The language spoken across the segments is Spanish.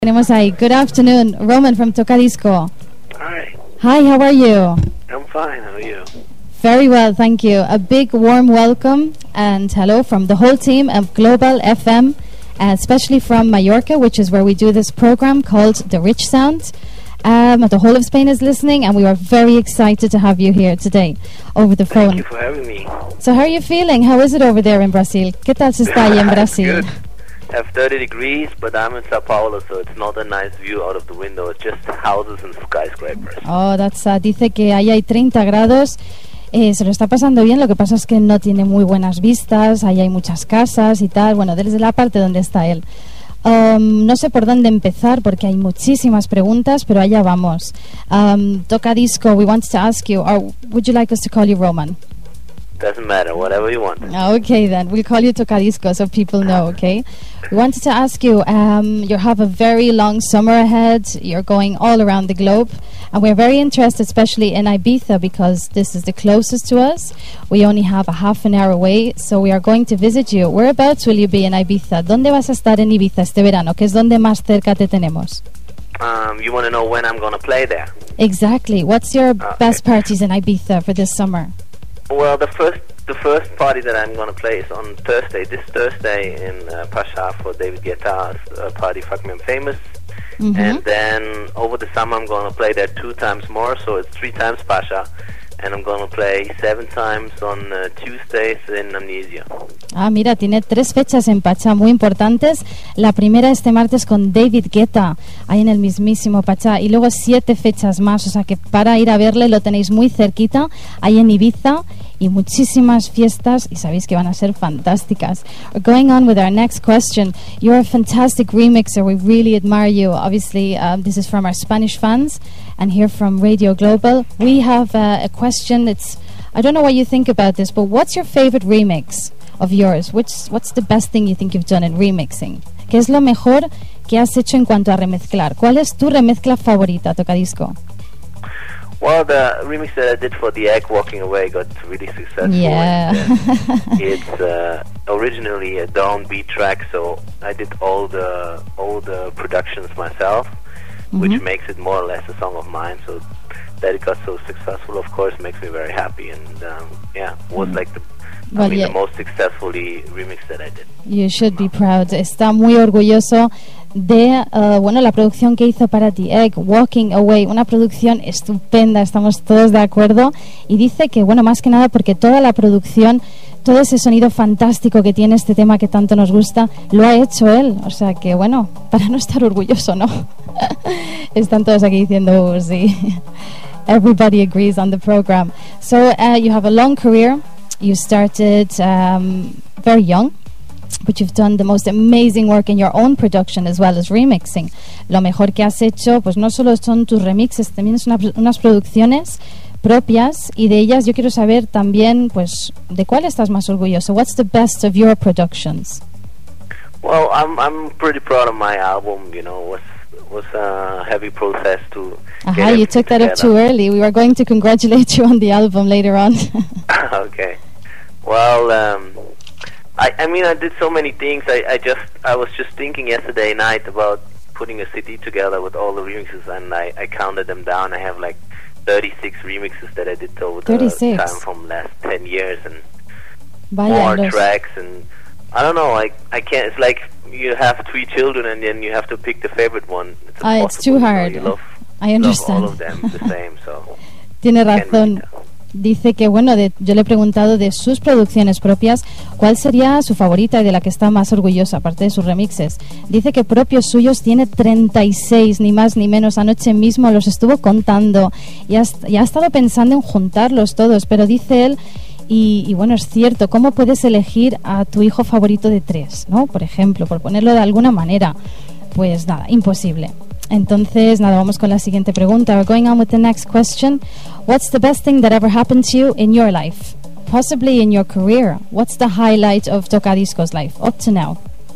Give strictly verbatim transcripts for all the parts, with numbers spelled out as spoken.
Tenemos ahí. Good afternoon, Roman from Tocadisco. Hi. Hi, how are you? I'm fine. How are you? Very well, thank you. A big warm welcome and hello from the whole team of Global F M, uh, especially from Mallorca, which is where we do this program called The Rich Sound. Um, the whole of Spain is listening, and we are very excited to have you here today over the phone. Thank you for having me. So how are you feeling? How is it over there in Brazil? ¿Qué tal se está ahí en Brasil? Good. Have thirty degrees, but I'm in Sao Paulo, so it's not a nice view out of the window. It's just houses and skyscrapers. Oh, that's uh, dice que ahí hay treinta grados. Eh, se lo está pasando bien, lo que pasa es que no tiene muy buenas vistas, ahí hay muchas casas y tal, bueno, desde la parte donde está él. Um, no sé por dónde empezar porque hay muchísimas preguntas, pero allá vamos. Um, Tocadisco, we wanted to ask you, or would you like us to call you Roman? Doesn't matter, whatever you want. Okay, then we'll call you Tocadisco so people know. Okay, we wanted to ask you. Um, you have a very long summer ahead. You're going all around the globe, and we're very interested, especially in Ibiza, because this is the closest to us. We only have a half an hour away, so we are going to visit you. Whereabouts will you be in Ibiza? ¿Dónde vas a estar en Ibiza este verano? Que es donde más cerca te tenemos. Um, you want to know when I'm going to play there? Exactly. What's your Okay. best parties in Ibiza for this summer? Well, the first the first party that I'm going to play is on Thursday. This Thursday in uh, Pasha for David Guetta's uh, party, Fuck Me I'm Famous. Mm-hmm. And then over the summer I'm going to play there two times more, so it's three times Pasha. And I'm going to play seven times on uh, Tuesdays in Amnesia. Ah, mira, tiene tres fechas en Pachá muy importantes. La primera este martes con David Guetta, ahí en el mismísimo Pachá. Y luego siete fechas más, o sea que para ir a verle lo tenéis muy cerquita, ahí en Ibiza. Y muchísimas fiestas, y sabéis que van a ser fantásticas. We're going on with our next question. You're a fantastic remixer. We really admire you. Obviously, um, this is from our Spanish fans, and here from Radio Global. We have uh, a question. It's, I don't know what you think about this, but what's your favorite remix of yours? Which, what's the best thing you think you've done in remixing? ¿Qué es lo mejor que has hecho en cuanto a remezclar? ¿Cuál es tu remezcla favorita, Tocadisco? Well, the remix that I did for The Egg, Walking Away, got really successful. Yeah. And, uh, it's uh, originally a downbeat track, so I did all the all the productions myself, mm-hmm. which makes it more or less a song of mine. So that it got so successful, of course, makes me very happy. And um, yeah, was mm. like the, well, I mean, yeah. the most successfully remix that I did. You should be proud. Está muy orgulloso de uh, bueno, la producción que hizo para The Egg, Walking Away, una producción estupenda, estamos todos de acuerdo, y dice que, bueno, más que nada porque toda la producción, todo ese sonido fantástico que tiene este tema que tanto nos gusta, lo ha hecho él, o sea que, bueno, para no estar orgulloso, ¿no? Están todos aquí diciendo, oh, sí. Everybody agrees on the program. So, uh, you have a long career, you started um, very young, but you've done the most amazing work in your own production as well as remixing. Lo mejor que has hecho, pues no solo son tus remixes, también son una, unas producciones propias, y de ellas yo quiero saber también, pues, ¿de cuál estás más orgulloso? What's the best of your productions? Well, I'm I'm pretty proud of my album. You know, was was a heavy process to. Aha, you took that up too early. We were going to congratulate you on the album later on. Okay. Well. Um, I, I mean, I did so many things. I, I just, I was just thinking yesterday night about putting a C D together with all the remixes, and I, I counted them down. I have like thirty-six remixes that I did over the time from last ten years, and Vaya more los. tracks. And I don't know, I, I can't. It's like you have three children, and then you have to pick the favorite one. It's, uh, it's too hard. You know, you love, I understand. love all of them the same. So tiene razón. Dice que, bueno, de, yo le he preguntado de sus producciones propias, ¿cuál sería su favorita y de la que está más orgullosa, aparte de sus remixes? Dice que propios suyos tiene treinta y seis, ni más ni menos. Anoche mismo los estuvo contando y ha, y ha estado pensando en juntarlos todos, pero dice él, y, y bueno, es cierto, ¿cómo puedes elegir a tu hijo favorito de tres, ¿no? Por ejemplo, por ponerlo de alguna manera. Pues nada, imposible. Entonces, nada, vamos con la siguiente pregunta. We're going on with the next question. What's the best thing that ever happened to you in your life? Possibly in your career. What's the highlight of Tocadisco's life up to now?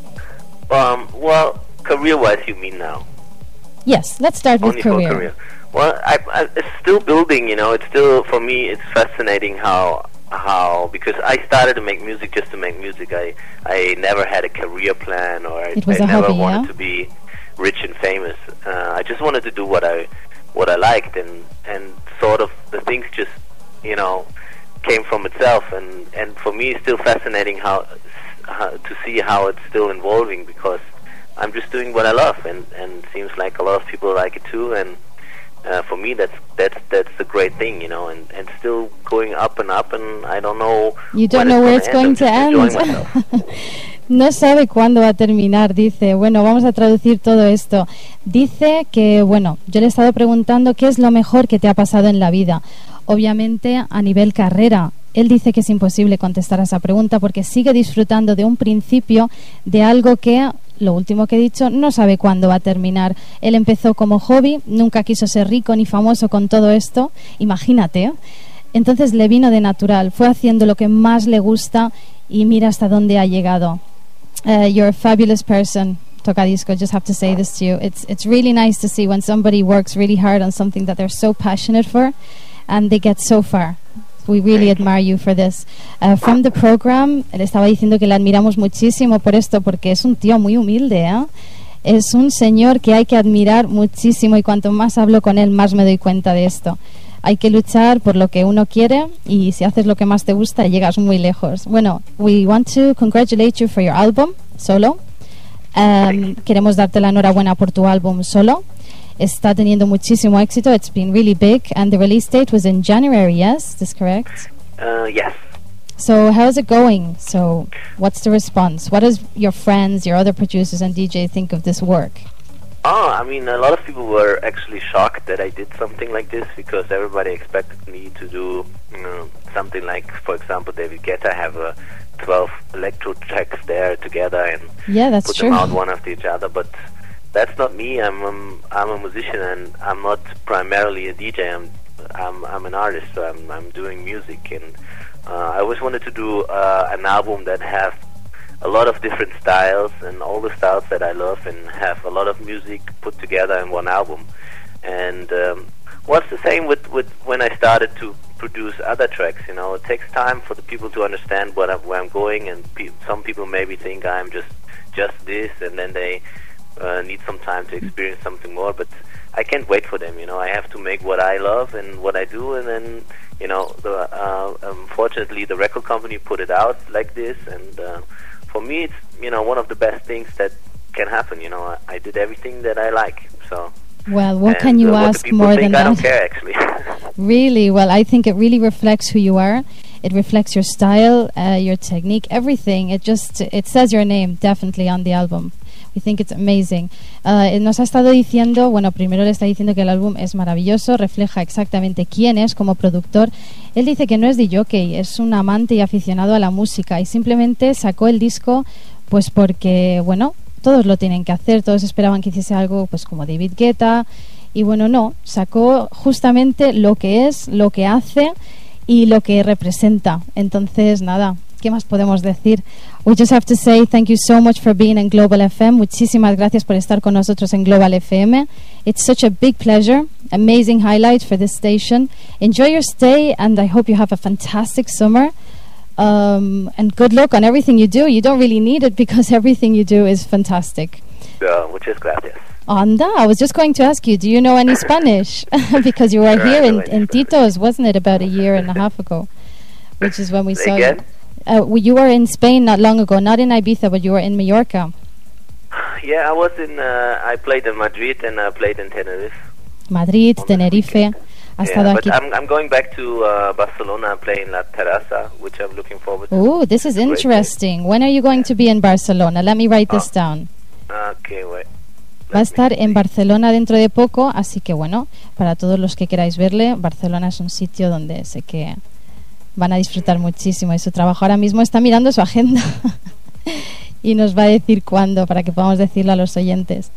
Um, well, career-wise, you mean now? Yes, let's start with Only career. For career. Well, I, I, it's still building, you know. It's still, for me, it's fascinating how, how because I started to make music just to make music. I, I never had a career plan, or I, it was I a never hobby, wanted yeah? to be rich and famous. Uh, I just wanted to do what I what I liked, and and sort of the things just, you know, came from itself. And and for me, it's still fascinating how, how to see how it's still evolving, because I'm just doing what I love, and and it seems like a lot of people like it too. And uh, for me, that's that's that's the great thing, you know, and and still going up and up, and I don't know. You don't know where it's going to end. No sabe cuándo va a terminar, dice. Bueno, vamos a traducir todo esto. Dice que, bueno, yo le he estado preguntando qué es lo mejor que te ha pasado en la vida. Obviamente, a nivel carrera. Él dice que es imposible contestar a esa pregunta porque sigue disfrutando de un principio, de algo que, lo último que he dicho, no sabe cuándo va a terminar. Él empezó como hobby, nunca quiso ser rico ni famoso con todo esto. Imagínate, ¿eh? Entonces le vino de natural, fue haciendo lo que más le gusta y mira hasta dónde ha llegado. Uh, you're a fabulous person, Tocadisco. Just have to say this to you. It's it's really nice to see when somebody works really hard on something that they're so passionate for, and they get so far. We really admire you for this. Uh, from the program, le estaba diciendo que le admiramos muchísimo por esto, porque es un tío muy humilde, ¿eh? Es un señor que hay que admirar muchísimo, y cuanto más hablo con él, más me doy cuenta de esto. Hay que luchar por lo que uno quiere, y si haces lo que más te gusta, llegas muy lejos. Bueno, we want to congratulate you for your album, Solo. Um, queremos darte la enhorabuena por tu álbum, Solo. Está teniendo muchísimo éxito. It's been really big, and the release date was in January, yes? Is this correct? Uh, yes. So how's it going? So what's the response? What does your friends, your other producers and D J think of this work? Oh, I mean, a lot of people were actually shocked that I did something like this, because everybody expected me to do, you know, something like, for example, David Guetta have a twelve electro tracks there together and yeah, that's put true. them out one after each other. But that's not me. I'm um, I'm a musician, and I'm not primarily a D J. I'm I'm I'm an artist. So I'm I'm doing music, and uh, I always wanted to do uh, an album that has a lot of different styles, and all the styles that I love, and have a lot of music put together in one album. And um, what's the same with, with when I started to produce other tracks? You know, it takes time for the people to understand what I'm, where I'm going, and pe some people maybe think I'm just just this, and then they uh, need some time to experience something more. But I can't wait for them. You know, I have to make what I love and what I do, and then, you know, the, uh, unfortunately the record company put it out like this, and uh, for me, it's, you know, one of the best things that can happen. You know, I, I did everything that I like. So. Well, what and, can you uh, ask more than I that? don't care, actually. Really? Well, I think it really reflects who you are. It reflects your style, uh, your technique, everything. It just it says your name definitely on the album. We think it's amazing. Uh, nos ha estado diciendo, bueno, primero le está diciendo que el álbum es maravilloso, refleja exactamente quién es como productor. Él dice que no es de jockey, es un amante y aficionado a la música, y simplemente sacó el disco pues porque, bueno, todos lo tienen que hacer, todos esperaban que hiciese algo pues como David Guetta, y bueno, no, sacó justamente lo que es, lo que hace y lo que representa. Entonces, nada, ¿qué más podemos decir? We just have to say thank you so much for being in Global F M. Muchísimas gracias por estar con nosotros en Global F M. It's such a big pleasure. Amazing highlight for this station. Enjoy your stay, and I hope you have a fantastic summer. Um, and good luck on everything you do. You don't really need it, because everything you do is fantastic. Uh, muchas gracias. Anda, I was just going to ask you, do you know any Spanish? Because you were Sure, here I in, know in Spanish. Tito's, wasn't it, about a year and a half ago? Which is when we Say saw again? you. Uh, well, you were in Spain not long ago, not in Ibiza, but you were in Mallorca. Yeah, I was in. Uh, I played in Madrid, and I played in Tenerife. Madrid, On this Tenerife. weekend. Ha Yeah, estado but aquí. I'm I'm going back to uh, Barcelona and playing La Terraza, which I'm looking forward to. Oh, this is Great place. interesting. When are you going to be in Barcelona? Let me write this Oh. down. Okay, wait. Va a Let me estar en see. Barcelona dentro de poco, así que bueno, para todos los que queráis verle, Barcelona es un sitio donde sé que van a disfrutar muchísimo de su trabajo. Ahora mismo está mirando su agenda y nos va a decir cuándo, para que podamos decirlo a los oyentes.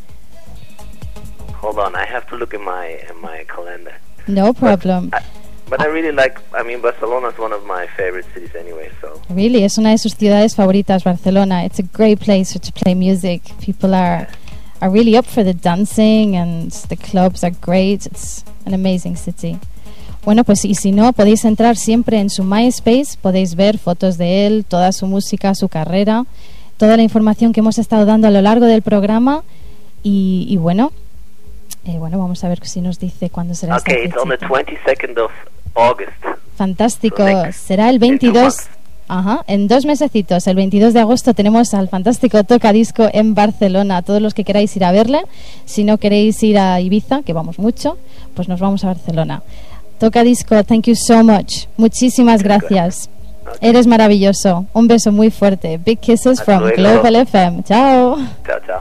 Hold on, I have to look in my in my calendar. No problem. I, but I really like. I mean, Barcelona is one of my favorite cities anyway. So Really, es una de sus ciudades favoritas, Barcelona. It's a great place to play music. People are are really up for the dancing, and the clubs are great. It's an amazing city. Bueno, pues y si no, podéis entrar siempre en su MySpace, podéis ver fotos de él, toda su música, su carrera, toda la información que hemos estado dando a lo largo del programa. Y, y bueno, eh, bueno, vamos a ver si nos dice cuándo será esta Okay, it's on the fechita. twenty-second of August. Fantástico, So next- será el in two veintidós. months. Ajá, en dos mesecitos, el veintidós de agosto tenemos al fantástico Tocadisco en Barcelona. Todos los que queráis ir a verle, si no queréis ir a Ibiza, que vamos mucho, pues nos vamos a Barcelona. Tocadisco, thank you so much. Muchísimas gracias. Okay. Eres maravilloso. Un beso muy fuerte. Big kisses Hasta from luego. Global F M. Chao. Ciao, ciao.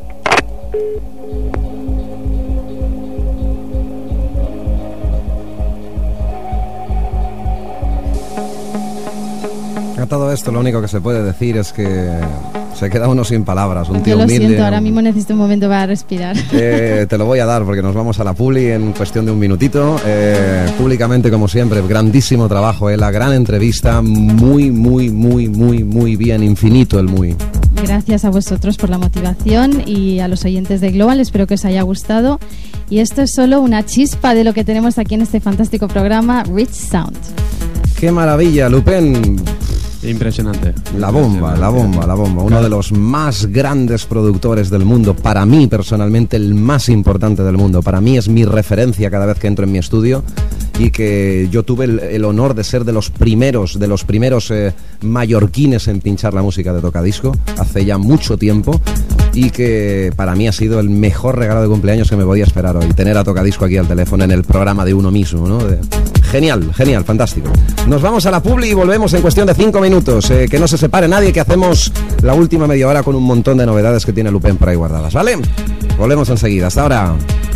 A todo esto lo único que se puede decir es que se queda uno sin palabras. Un tío Yo lo humilde. siento, ahora mismo necesito un momento para respirar. Eh, te lo voy a dar porque nos vamos a la publi en cuestión de un minutito. Eh, públicamente, como siempre, grandísimo trabajo, eh, la gran entrevista, muy, muy, muy, muy, muy bien, infinito el muy. Gracias a vosotros por la motivación y a los oyentes de Global, espero que os haya gustado. Y esto es solo una chispa de lo que tenemos aquí en este fantástico programa, Rich Sound. ¡Qué maravilla, Lupen! Impresionante. La bomba, la bomba, la bomba. Uno de los más grandes productores del mundo. Para mí, personalmente, el más importante del mundo. Para mí es mi referencia cada vez que entro en mi estudio. Y que yo tuve el, el honor de ser de los primeros, de los primeros eh, mallorquines en pinchar la música de Tocadisco hace ya mucho tiempo. Y que para mí ha sido el mejor regalo de cumpleaños que me podía esperar hoy. Tener a Tocadisco aquí al teléfono en el programa de uno mismo, ¿no? De, genial, genial, fantástico. Nos vamos a la publi y volvemos en cuestión de cinco minutos. Eh, que no se separe nadie, que hacemos la última media hora con un montón de novedades que tiene Lupen por ahí guardadas, ¿vale? Volvemos enseguida. Hasta ahora.